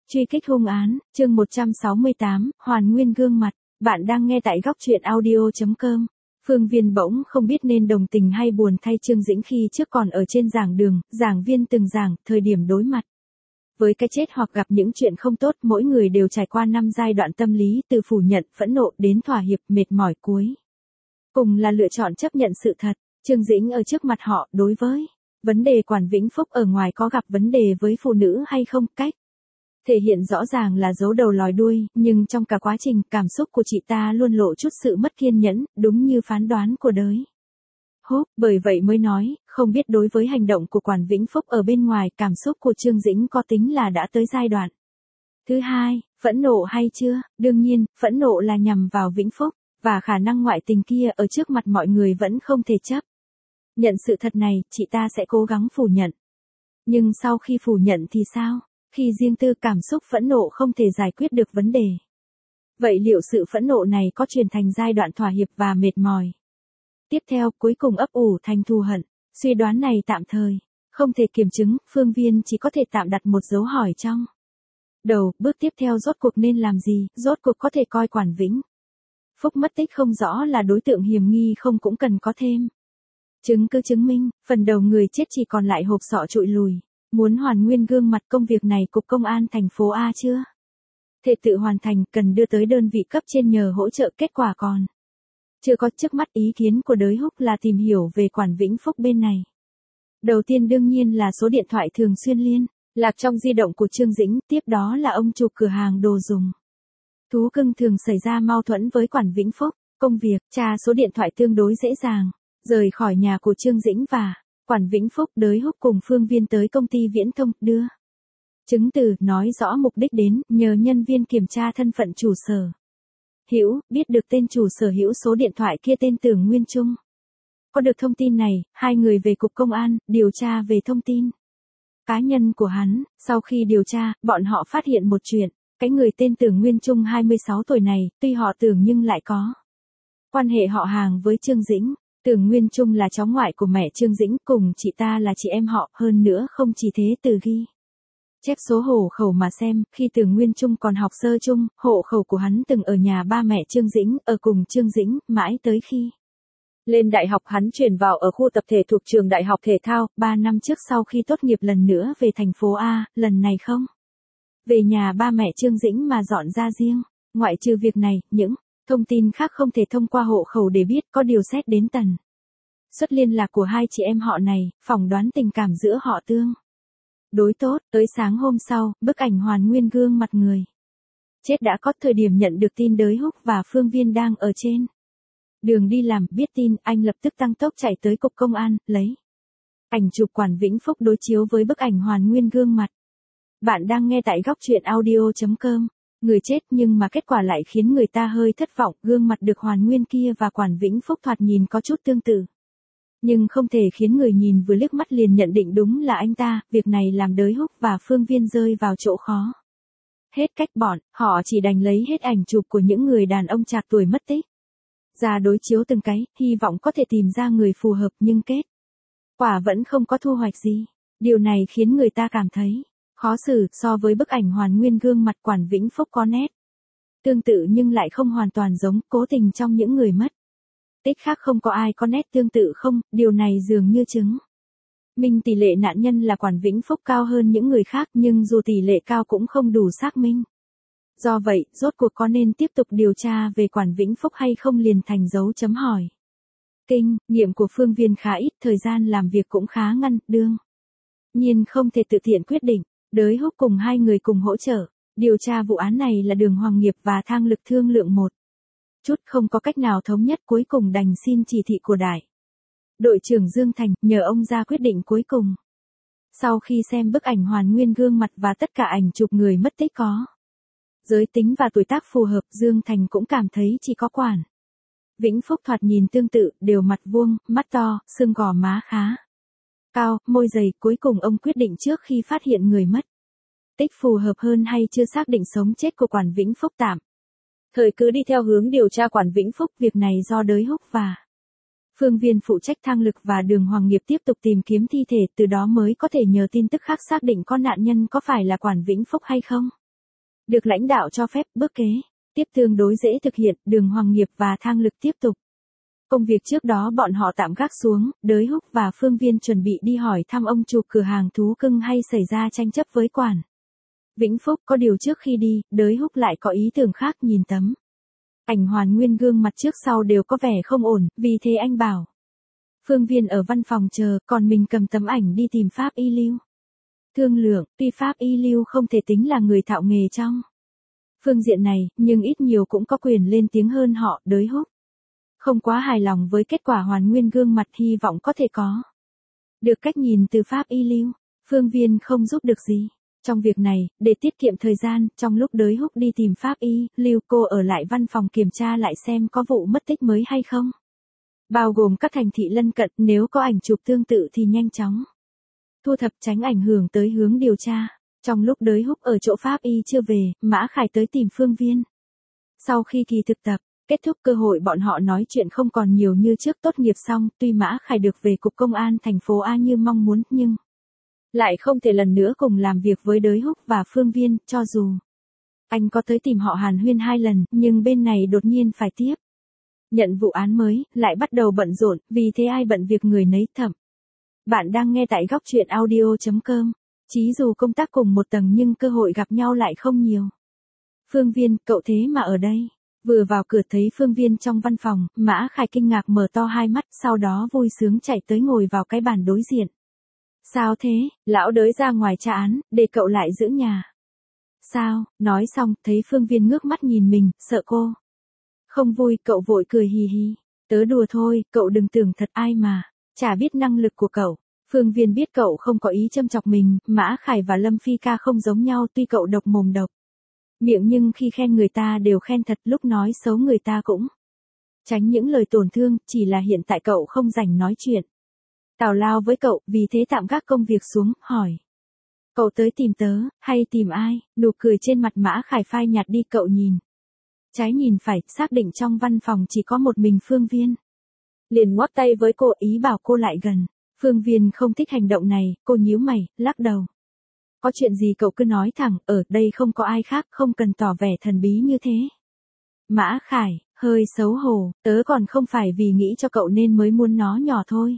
Truy kích hung án, chương 168, hoàn nguyên gương mặt. Bạn đang nghe tại góc truyện audio.com. Phương Viên bỗng không biết nên đồng tình hay buồn thay Trương Dĩnh khi trước còn ở trên giảng đường, giảng viên từng giảng, thời điểm đối mặt với cái chết hoặc gặp những chuyện không tốt, mỗi người đều trải qua 5 giai đoạn tâm lý, từ phủ nhận, phẫn nộ đến thỏa hiệp, mệt mỏi, cuối cùng là lựa chọn chấp nhận sự thật. Trương Dĩnh ở trước mặt họ, đối với vấn đề Quản Vĩnh Phúc ở ngoài có gặp vấn đề với phụ nữ hay không, cách thể hiện rõ ràng là giấu đầu lòi đuôi, nhưng trong cả quá trình, cảm xúc của chị ta luôn lộ chút sự mất kiên nhẫn, đúng như phán đoán của đới Húc, bởi vậy mới nói, không biết đối với hành động của Quản Vĩnh Phúc ở bên ngoài, cảm xúc của Trương Dĩnh có tính là đã tới giai đoạn thứ hai, phẫn nộ hay chưa. Đương nhiên, phẫn nộ là nhằm vào Vĩnh Phúc, và khả năng ngoại tình kia ở trước mặt mọi người vẫn không thể chấp nhận sự thật này, chị ta sẽ cố gắng phủ nhận. Nhưng sau khi phủ nhận thì sao? Khi riêng tư, cảm xúc phẫn nộ không thể giải quyết được vấn đề. Vậy liệu sự phẫn nộ này có chuyển thành giai đoạn thỏa hiệp và mệt mỏi tiếp theo, cuối cùng ấp ủ thành thù hận? Suy đoán này tạm thời không thể kiểm chứng, Phương Viên chỉ có thể tạm đặt một dấu hỏi trong đầu. Bước tiếp theo rốt cuộc nên làm gì? Rốt cuộc có thể coi Quản Vĩnh Phúc mất tích không rõ là đối tượng hiểm nghi không, cũng cần có thêm chứng cứ chứng minh. Phần đầu người chết chỉ còn lại hộp sọ trụi lùi. Muốn hoàn nguyên gương mặt, công việc này Cục Công an thành phố A chưa thể tự hoàn thành, cần đưa tới đơn vị cấp trên nhờ hỗ trợ, kết quả còn chưa có. Trước mắt ý kiến của đới Húc là tìm hiểu về Quản Vĩnh Phúc bên này. Đầu tiên đương nhiên là số điện thoại thường xuyên liên lạc trong di động của Trương Dĩnh, tiếp đó là ông chủ cửa hàng đồ dùng thú cưng thường xảy ra mâu thuẫn với Quản Vĩnh Phúc. Công việc tra số điện thoại tương đối dễ dàng. Rời khỏi nhà của Trương Dĩnh và Quản Vĩnh Phúc, đới Húc cùng Phương Viên tới công ty viễn thông, đưa chứng từ, nói rõ mục đích đến, nhờ nhân viên kiểm tra thân phận chủ sở hữu, biết được tên chủ sở hữu số điện thoại kia tên Tưởng Nguyên Trung. Có được thông tin này, hai người về Cục Công an, điều tra về thông tin cá nhân của hắn. Sau khi điều tra, bọn họ phát hiện một chuyện, cái người tên Tưởng Nguyên Trung 26 tuổi này, tuy họ Tưởng nhưng lại có quan hệ họ hàng với Trương Dĩnh. Tưởng Nguyên Trung là cháu ngoại của mẹ Trương Dĩnh, cùng chị ta là chị em họ, hơn nữa không chỉ thế, từ ghi chép số hộ khẩu mà xem, khi Tưởng Nguyên Trung còn học sơ chung, hộ khẩu của hắn từng ở nhà ba mẹ Trương Dĩnh, ở cùng Trương Dĩnh, mãi tới khi lên đại học hắn chuyển vào ở khu tập thể thuộc trường Đại học Thể thao. 3 năm trước sau khi tốt nghiệp lần nữa về thành phố A, lần này không về nhà ba mẹ Trương Dĩnh mà dọn ra riêng. Ngoại trừ việc này, những thông tin khác không thể thông qua hộ khẩu để biết, có điều xét đến tần suất liên lạc của hai chị em họ này, phỏng đoán tình cảm giữa họ tương đối tốt. Tới sáng hôm sau, bức ảnh hoàn nguyên gương mặt người chết đã có. Thời điểm nhận được tin đới Húc và Phương Viên đang ở trên đường đi làm, biết tin, anh lập tức tăng tốc chạy tới Cục Công an, lấy ảnh chụp Quản Vĩnh Phúc đối chiếu với bức ảnh hoàn nguyên gương mặt. Bạn đang nghe tại góc truyện audio.com. Người chết nhưng mà kết quả lại khiến người ta hơi thất vọng, gương mặt được hoàn nguyên kia và Quản Vĩnh Phúc thoạt nhìn có chút tương tự, nhưng không thể khiến người nhìn vừa liếc mắt liền nhận định đúng là anh ta. Việc này làm đới Húc và Phương Viên rơi vào chỗ khó hết cách, bọn họ chỉ đành lấy hết ảnh chụp của những người đàn ông trạc tuổi mất tích ra đối chiếu từng cái, hy vọng có thể tìm ra người phù hợp, nhưng kết quả vẫn không có thu hoạch gì. Điều này khiến người ta cảm thấy khó xử. So với bức ảnh hoàn nguyên gương mặt, Quản Vĩnh Phúc có nét tương tự nhưng lại không hoàn toàn giống, cố tình trong những người mất tích khác không có ai có nét tương tự không. Điều này dường như chứng minh tỷ lệ nạn nhân là Quản Vĩnh Phúc cao hơn những người khác, nhưng dù tỷ lệ cao cũng không đủ xác minh. Do vậy, rốt cuộc có nên tiếp tục điều tra về Quản Vĩnh Phúc hay không liền thành dấu chấm hỏi. Kinh nghiệm của Phương Viên khá ít, thời gian làm việc cũng khá ngắn, đương nhiên không thể tự tiện quyết định. Đới Húc cùng hai người cùng hỗ trợ điều tra vụ án này là Đường Hoàng Nghiệp và Thang Lực thương lượng một chút, không có cách nào thống nhất, cuối cùng đành xin chỉ thị của đại đội trưởng Dương Thành, nhờ ông ra quyết định cuối cùng. Sau khi xem bức ảnh hoàn nguyên gương mặt và tất cả ảnh chụp người mất tích có giới tính và tuổi tác phù hợp, Dương Thành cũng cảm thấy chỉ có Quản Vĩnh Phúc thoạt nhìn tương tự, đều mặt vuông, mắt to, xương gò má khá cao, môi dày. Cuối cùng ông quyết định trước khi phát hiện người mất tích phù hợp hơn hay chưa xác định sống chết của Quản Vĩnh Phúc, tạm thời cứ đi theo hướng điều tra Quản Vĩnh Phúc. Việc này do đới Húc và Phương Viên phụ trách, Thang Lực và Đường Hoàng Nghiệp tiếp tục tìm kiếm thi thể, từ đó mới có thể nhờ tin tức khác xác định con nạn nhân có phải là Quản Vĩnh Phúc hay không. Được lãnh đạo cho phép bước kế tiếp tương đối dễ thực hiện, Đường Hoàng Nghiệp và Thang Lực tiếp tục. Công việc trước đó bọn họ tạm gác xuống, Đới Húc và Phương Viên chuẩn bị đi hỏi thăm ông chủ cửa hàng thú cưng hay xảy ra tranh chấp với quản. Vĩnh Phúc. Có điều trước khi đi, Đới Húc lại có ý tưởng khác. Nhìn tấm ảnh Hoàn Nguyên gương mặt trước sau đều có vẻ không ổn, vì thế anh bảo Phương Viên ở văn phòng chờ, còn mình cầm tấm ảnh đi tìm Pháp Y Lưu. Thương lượng, tuy Pháp Y Lưu không thể tính là người thạo nghề trong phương diện này, nhưng ít nhiều cũng có quyền lên tiếng hơn họ. Đới Húc không quá hài lòng với kết quả Hoàn Nguyên gương mặt, hy vọng có thể có được cách nhìn từ Pháp Y Lưu. Phương Viên không giúp được gì trong việc này, để tiết kiệm thời gian, trong lúc Đới Húc đi tìm Pháp Y Lưu, cô ở lại văn phòng kiểm tra lại xem có vụ mất tích mới hay không. Bao gồm các thành thị lân cận, nếu có ảnh chụp tương tự thì nhanh chóng thu thập, tránh ảnh hưởng tới hướng điều tra. Trong lúc Đới Húc ở chỗ Pháp Y chưa về, Mã Khải tới tìm Phương Viên. Sau khi kỳ thực tập kết thúc, cơ hội bọn họ nói chuyện không còn nhiều như trước. Tốt nghiệp xong, tuy Mã Khải được về cục công an thành phố A như mong muốn, nhưng lại không thể lần nữa cùng làm việc với Đới Húc và Phương Viên. Cho dù anh có tới tìm họ hàn huyên 2 lần, nhưng bên này đột nhiên phải tiếp nhận vụ án mới, lại bắt đầu bận rộn, vì thế ai bận việc người nấy thẩm. Bạn đang nghe tại góc truyện audio.com. Chí dù công tác cùng một tầng nhưng cơ hội gặp nhau lại không nhiều. Phương Viên, cậu thế mà ở đây. Vừa vào cửa thấy Phương Viên trong văn phòng, Mã Khải kinh ngạc mở to hai mắt, sau đó vui sướng chạy tới ngồi vào cái bàn đối diện. Sao thế, lão Đới ra ngoài tra án, để cậu lại giữ nhà. Sao, nói xong, thấy Phương Viên ngước mắt nhìn mình, sợ cô không vui, cậu vội cười hì hì. Tớ đùa thôi, cậu đừng tưởng thật, ai mà chả biết năng lực của cậu. Phương Viên biết cậu không có ý châm chọc mình. Mã Khải và Lâm Phi Ca không giống nhau, tuy cậu độc mồm độc miệng nhưng khi khen người ta đều khen thật, lúc nói xấu người ta cũng tránh những lời tổn thương, chỉ là hiện tại cậu không rảnh nói chuyện tào lao với cậu, vì thế tạm gác công việc xuống, hỏi. Cậu tới tìm tớ, hay tìm ai? Nụ cười trên mặt Mã Khải phai nhạt đi, cậu nhìn trái nhìn phải, xác định trong văn phòng chỉ có một mình Phương Viên. Liền ngoắc tay với cô, ý bảo cô lại gần. Phương Viên không thích hành động này, cô nhíu mày, lắc đầu. Có chuyện gì cậu cứ nói thẳng, ở đây không có ai khác, không cần tỏ vẻ thần bí như thế. Mã Khải, hơi xấu hổ, tớ còn không phải vì nghĩ cho cậu nên mới muốn nó nhỏ thôi.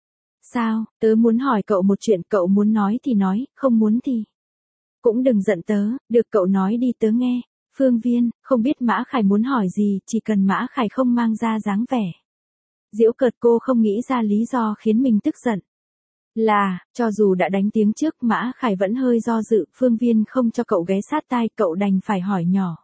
Sao, tớ muốn hỏi cậu một chuyện, cậu muốn nói thì nói, không muốn thì cũng đừng giận tớ, được cậu nói đi tớ nghe. Phương Viên, không biết Mã Khải muốn hỏi gì, chỉ cần Mã Khải không mang ra dáng vẻ giễu cợt, cô không nghĩ ra lý do khiến mình tức giận. Cho dù đã đánh tiếng trước, Mã Khải vẫn hơi do dự. Phương Viên không cho cậu ghé sát tai, cậu đành phải hỏi nhỏ.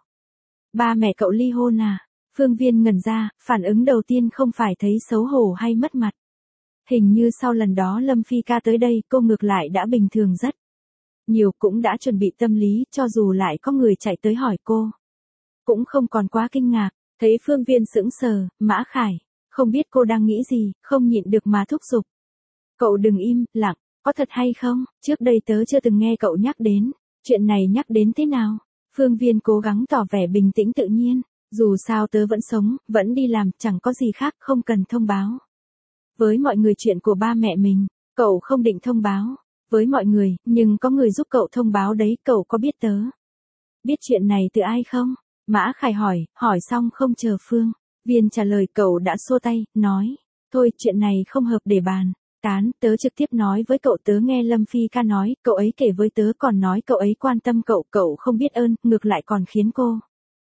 Ba mẹ cậu ly hôn à? Phương Viên ngẩn ra, phản ứng đầu tiên không phải thấy xấu hổ hay mất mặt. Hình như sau lần đó Lâm Phi Ca tới đây, cô ngược lại đã bình thường rất nhiều, cũng đã chuẩn bị tâm lý, cho dù lại có người chạy tới hỏi cô cũng không còn quá kinh ngạc. Thấy Phương Viên sững sờ, Mã Khải không biết cô đang nghĩ gì, không nhịn được mà thúc giục. Cậu đừng im lặng, có thật hay không? Trước đây tớ chưa từng nghe cậu nhắc đến chuyện này, nhắc đến thế nào? Phương Viên cố gắng tỏ vẻ bình tĩnh tự nhiên. Dù sao tớ vẫn sống, vẫn đi làm, chẳng có gì khác, không cần thông báo với mọi người chuyện của ba mẹ mình. Cậu không định thông báo với mọi người, nhưng có người giúp cậu thông báo đấy. Cậu có biết tớ biết chuyện này từ ai không? Mã Khải hỏi xong không chờ Phương Viên trả lời, cậu đã xua tay, nói. Thôi, chuyện này không hợp để bàn tán, tớ trực tiếp nói với cậu. Tớ nghe Lâm Phi Ca nói, cậu ấy kể với tớ, còn nói cậu ấy quan tâm cậu, cậu không biết ơn, ngược lại còn khiến cô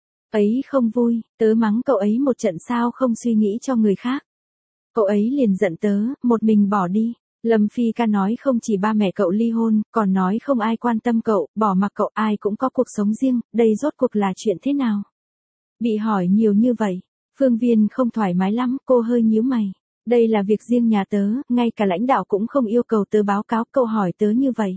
ấy không vui. Tớ mắng cậu ấy một trận, sao không suy nghĩ cho người khác. Cậu ấy liền giận tớ, một mình bỏ đi. Lâm Phi Ca nói không chỉ ba mẹ cậu ly hôn, còn nói không ai quan tâm cậu, bỏ mặc cậu, ai cũng có cuộc sống riêng, đây rốt cuộc là chuyện thế nào? Bị hỏi nhiều như vậy, Phương Viên không thoải mái lắm, cô hơi nhíu mày. Đây là việc riêng nhà tớ, ngay cả lãnh đạo cũng không yêu cầu tớ báo cáo, cậu hỏi tớ như vậy.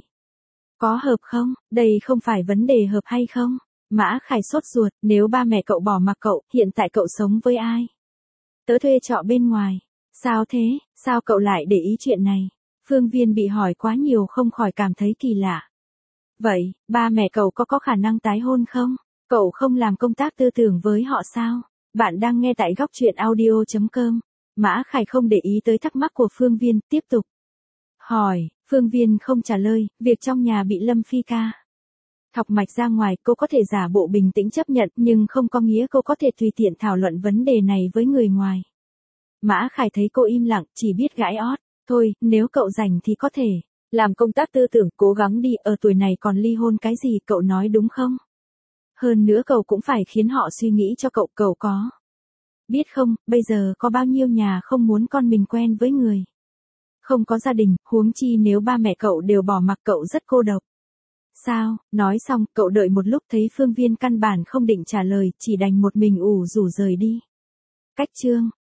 Có hợp không? Đây không phải vấn đề hợp hay không? Mã Khải sốt ruột, nếu ba mẹ cậu bỏ mặc cậu, hiện tại cậu sống với ai? Tớ thuê trọ bên ngoài. Sao thế, sao cậu lại để ý chuyện này? Phương Viên bị hỏi quá nhiều không khỏi cảm thấy kỳ lạ. Vậy, ba mẹ cậu có khả năng tái hôn không? Cậu không làm công tác tư tưởng với họ sao? Bạn đang nghe tại góc truyện audio.com. Mã Khải không để ý tới thắc mắc của Phương Viên, tiếp tục hỏi. Phương Viên không trả lời, việc trong nhà bị Lâm Phi Ca Thọc mạch ra ngoài, cô có thể giả bộ bình tĩnh chấp nhận, nhưng không có nghĩa cô có thể tùy tiện thảo luận vấn đề này với người ngoài. Mã Khải thấy cô im lặng, chỉ biết gãi ót. Thôi, nếu cậu rảnh thì có thể làm công tác tư tưởng, cố gắng đi, ở tuổi này còn ly hôn cái gì, cậu nói đúng không? Hơn nữa cậu cũng phải khiến họ suy nghĩ cho cậu, cậu có biết không, bây giờ có bao nhiêu nhà không muốn con mình quen với người không có gia đình, huống chi nếu ba mẹ cậu đều bỏ mặc cậu rất cô độc. Sao, nói xong, cậu đợi một lúc thấy Phương Viên căn bản không định trả lời, chỉ đành một mình ủ rũ rời đi. Cách chương